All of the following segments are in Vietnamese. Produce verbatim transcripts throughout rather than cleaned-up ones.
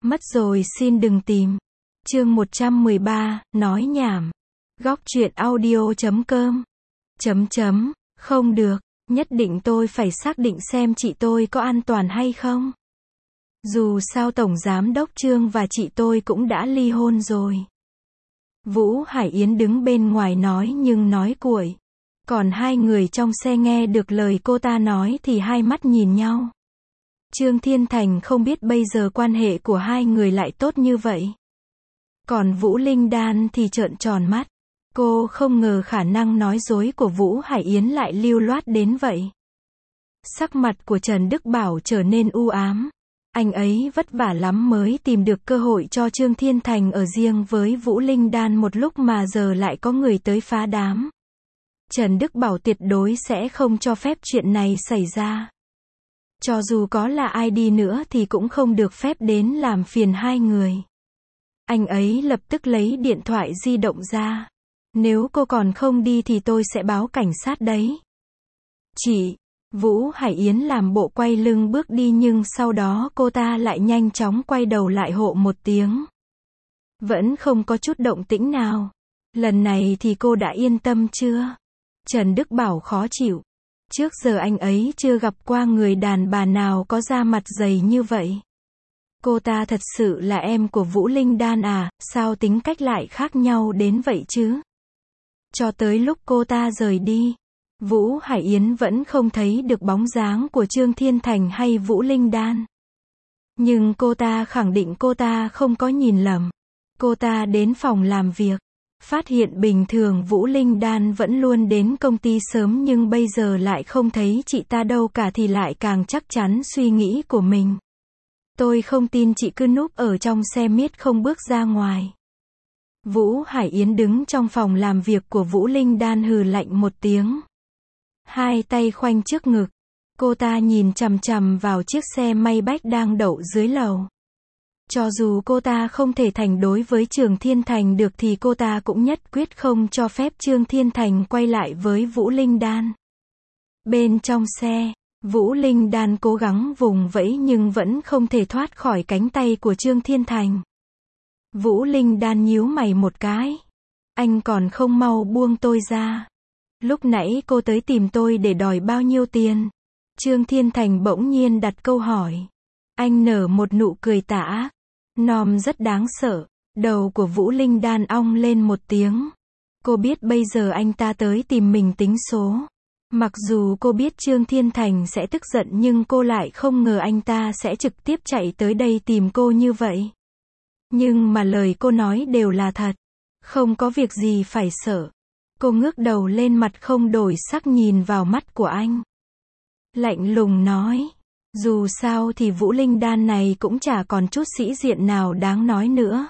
Mất rồi xin đừng tìm. Chương một trăm mười ba, nói nhảm. Góc truyện audio chấm com. Chấm chấm, không được, nhất định tôi phải xác định xem chị tôi có an toàn hay không. Dù sao Tổng Giám đốc Trương và chị tôi cũng đã ly hôn rồi. Vũ Hải Yến đứng bên ngoài nói nhưng nói cuội. Còn hai người trong xe nghe được lời cô ta nói thì hai mắt nhìn nhau. Trương Thiên Thành không biết bây giờ quan hệ của hai người lại tốt như vậy. Còn Vũ Linh Đan thì trợn tròn mắt. Cô không ngờ khả năng nói dối của Vũ Hải Yến lại lưu loát đến vậy. Sắc mặt của Trần Đức Bảo trở nên u ám. Anh ấy vất vả lắm mới tìm được cơ hội cho Trương Thiên Thành ở riêng với Vũ Linh Đan một lúc mà giờ lại có người tới phá đám. Trần Đức Bảo tuyệt đối sẽ không cho phép chuyện này xảy ra. Cho dù có là ai đi nữa thì cũng không được phép đến làm phiền hai người. Anh ấy lập tức lấy điện thoại di động ra. Nếu cô còn không đi thì tôi sẽ báo cảnh sát đấy. Chị, Vũ Hải Yến làm bộ quay lưng bước đi nhưng sau đó cô ta lại nhanh chóng quay đầu lại hộ một tiếng. Vẫn không có chút động tĩnh nào. Lần này thì cô đã yên tâm chưa? Trần Đức Bảo khó chịu. Trước giờ anh ấy chưa gặp qua người đàn bà nào có da mặt dày như vậy. Cô ta thật sự là em của Vũ Linh Đan à, sao tính cách lại khác nhau đến vậy chứ? Cho tới lúc cô ta rời đi, Vũ Hải Yến vẫn không thấy được bóng dáng của Trương Thiên Thành hay Vũ Linh Đan. Nhưng cô ta khẳng định cô ta không có nhìn lầm. Cô ta đến phòng làm việc, phát hiện bình thường Vũ Linh Đan vẫn luôn đến công ty sớm nhưng bây giờ lại không thấy chị ta đâu cả thì lại càng chắc chắn suy nghĩ của mình. Tôi không tin chị cứ núp ở trong xe miết không bước ra ngoài. Vũ Hải Yến đứng trong phòng làm việc của Vũ Linh Đan hừ lạnh một tiếng. Hai tay khoanh trước ngực. Cô ta nhìn chằm chằm vào chiếc xe Maybach đang đậu dưới lầu. Cho dù cô ta không thể thành đối với Trương Thiên Thành được thì cô ta cũng nhất quyết không cho phép Trương Thiên Thành quay lại với Vũ Linh Đan. Bên trong xe, Vũ Linh Đan cố gắng vùng vẫy nhưng vẫn không thể thoát khỏi cánh tay của Trương Thiên Thành. Vũ Linh Đan nhíu mày một cái. Anh còn không mau buông tôi ra. Lúc nãy cô tới tìm tôi để đòi bao nhiêu tiền? Trương Thiên Thành bỗng nhiên đặt câu hỏi. Anh nở một nụ cười tà ác. Nom rất đáng sợ. Đầu của Vũ Linh Đan ong lên một tiếng. Cô biết bây giờ anh ta tới tìm mình tính số. Mặc dù cô biết Trương Thiên Thành sẽ tức giận nhưng cô lại không ngờ anh ta sẽ trực tiếp chạy tới đây tìm cô như vậy. Nhưng mà lời cô nói đều là thật. Không có việc gì phải sợ. Cô ngước đầu lên mặt không đổi sắc nhìn vào mắt của anh. Lạnh lùng nói. Dù sao thì Vũ Linh Đan này cũng chả còn chút sĩ diện nào đáng nói nữa.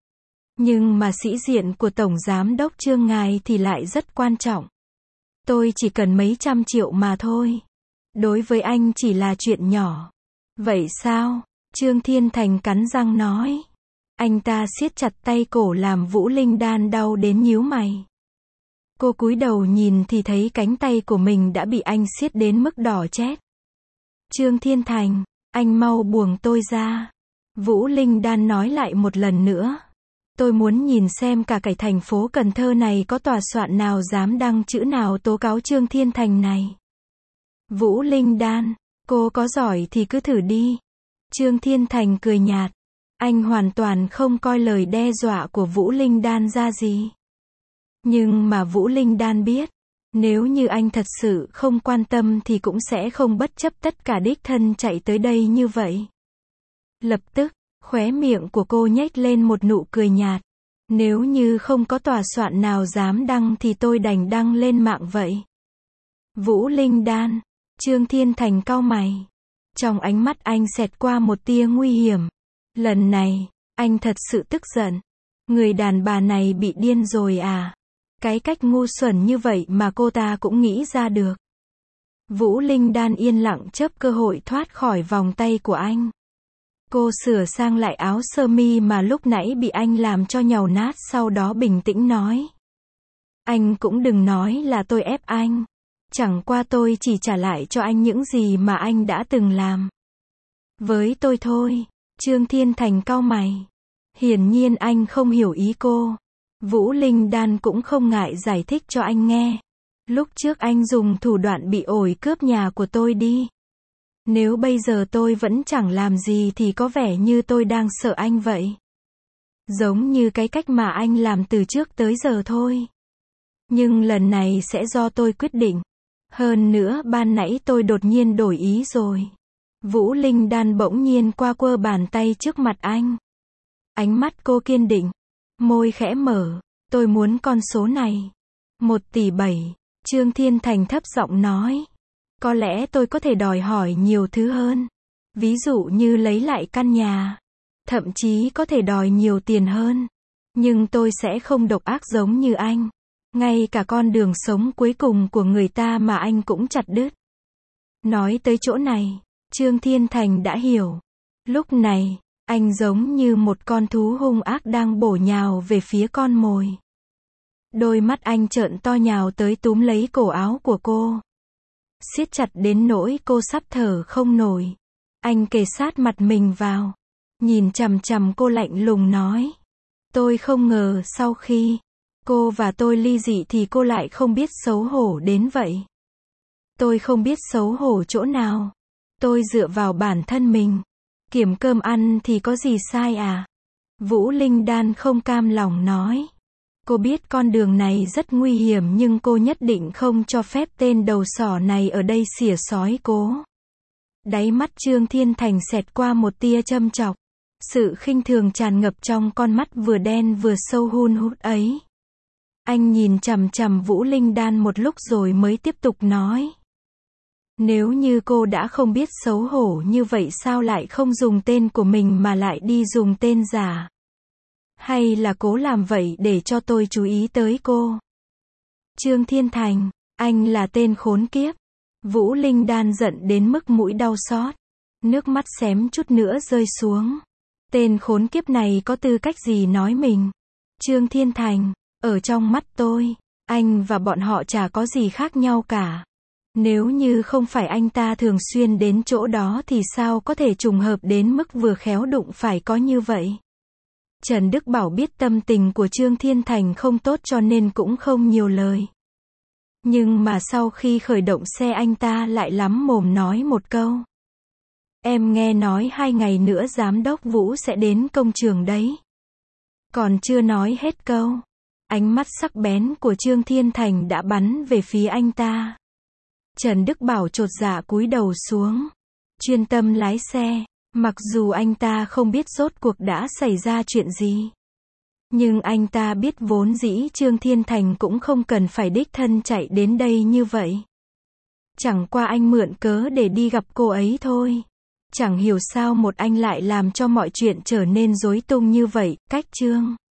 Nhưng mà sĩ diện của Tổng Giám đốc Trương ngài thì lại rất quan trọng. Tôi chỉ cần mấy trăm triệu mà thôi. Đối với anh chỉ là chuyện nhỏ. Vậy sao? Trương Thiên Thành cắn răng nói. Anh ta siết chặt tay cổ làm Vũ Linh Đan đau đến nhíu mày. Cô cúi đầu nhìn thì thấy cánh tay của mình đã bị anh siết đến mức đỏ chét. Trương Thiên Thành, anh mau buông tôi ra. Vũ Linh Đan nói lại một lần nữa. Tôi muốn nhìn xem cả cái thành phố Cần Thơ này có tòa soạn nào dám đăng chữ nào tố cáo Trương Thiên Thành này. Vũ Linh Đan, cô có giỏi thì cứ thử đi. Trương Thiên Thành cười nhạt. Anh hoàn toàn không coi lời đe dọa của Vũ Linh Đan ra gì. Nhưng mà Vũ Linh Đan biết, nếu như anh thật sự không quan tâm thì cũng sẽ không bất chấp tất cả đích thân chạy tới đây như vậy. Lập tức, khóe miệng của cô nhếch lên một nụ cười nhạt. Nếu như không có tòa soạn nào dám đăng thì tôi đành đăng lên mạng vậy. Vũ Linh Đan, Trương Thiên Thành cau mày. Trong ánh mắt anh xẹt qua một tia nguy hiểm. Lần này, anh thật sự tức giận. Người đàn bà này bị điên rồi à? Cái cách ngu xuẩn như vậy mà cô ta cũng nghĩ ra được. Vũ Linh Đan yên lặng chớp cơ hội thoát khỏi vòng tay của anh. Cô sửa sang lại áo sơ mi mà lúc nãy bị anh làm cho nhàu nát, sau đó bình tĩnh nói. Anh cũng đừng nói là tôi ép anh. Chẳng qua tôi chỉ trả lại cho anh những gì mà anh đã từng làm với tôi thôi. Trương Thiên Thành cau mày. Hiển nhiên anh không hiểu ý cô. Vũ Linh Đan cũng không ngại giải thích cho anh nghe. Lúc trước anh dùng thủ đoạn bị ổi cướp nhà của tôi đi. Nếu bây giờ tôi vẫn chẳng làm gì thì có vẻ như tôi đang sợ anh vậy. Giống như cái cách mà anh làm từ trước tới giờ thôi. Nhưng lần này sẽ do tôi quyết định. Hơn nữa ban nãy tôi đột nhiên đổi ý rồi. Vũ Linh Đan bỗng nhiên qua quơ bàn tay trước mặt anh. Ánh mắt cô kiên định. Môi khẽ mở. Tôi muốn con số này. Một tỷ bảy. Trương Thiên Thành thấp giọng nói. Có lẽ tôi có thể đòi hỏi nhiều thứ hơn. Ví dụ như lấy lại căn nhà. Thậm chí có thể đòi nhiều tiền hơn. Nhưng tôi sẽ không độc ác giống như anh. Ngay cả con đường sống cuối cùng của người ta mà anh cũng chặt đứt. Nói tới chỗ này, Trương Thiên Thành đã hiểu. Lúc này, anh giống như một con thú hung ác đang bổ nhào về phía con mồi. Đôi mắt anh trợn to nhào tới túm lấy cổ áo của cô. Siết chặt đến nỗi cô sắp thở không nổi. Anh kề sát mặt mình vào. Nhìn chằm chằm cô lạnh lùng nói. Tôi không ngờ sau khi cô và tôi ly dị thì cô lại không biết xấu hổ đến vậy. Tôi không biết xấu hổ chỗ nào. Tôi dựa vào bản thân mình. Kiếm cơm ăn thì có gì sai à? Vũ Linh Đan không cam lòng nói. Cô biết con đường này rất nguy hiểm nhưng cô nhất định không cho phép tên đầu sỏ này ở đây xỉa xói cố. Đáy mắt Trương Thiên Thành xẹt qua một tia châm chọc. Sự khinh thường tràn ngập trong con mắt vừa đen vừa sâu hun hút ấy. Anh nhìn chằm chằm Vũ Linh Đan một lúc rồi mới tiếp tục nói. Nếu như cô đã không biết xấu hổ như vậy sao lại không dùng tên của mình mà lại đi dùng tên giả? Hay là cố làm vậy để cho tôi chú ý tới cô? Trương Thiên Thành, anh là tên khốn kiếp. Vũ Linh Đan giận đến mức mũi đau xót. Nước mắt xém chút nữa rơi xuống. Tên khốn kiếp này có tư cách gì nói mình? Trương Thiên Thành, ở trong mắt tôi, anh và bọn họ chả có gì khác nhau cả. Nếu như không phải anh ta thường xuyên đến chỗ đó thì sao có thể trùng hợp đến mức vừa khéo đụng phải có như vậy? Trần Đức Bảo biết tâm tình của Trương Thiên Thành không tốt cho nên cũng không nhiều lời. Nhưng mà sau khi khởi động xe anh ta lại lắm mồm nói một câu. Em nghe nói hai ngày nữa giám đốc Vũ sẽ đến công trường đấy. Còn chưa nói hết câu. Ánh mắt sắc bén của Trương Thiên Thành đã bắn về phía anh ta. Trần Đức Bảo chột dạ cúi đầu xuống. Chuyên tâm lái xe. Mặc dù anh ta không biết rốt cuộc đã xảy ra chuyện gì. Nhưng anh ta biết vốn dĩ Trương Thiên Thành cũng không cần phải đích thân chạy đến đây như vậy. Chẳng qua anh mượn cớ để đi gặp cô ấy thôi. Chẳng hiểu sao một anh lại làm cho mọi chuyện trở nên rối tung như vậy, cách Trương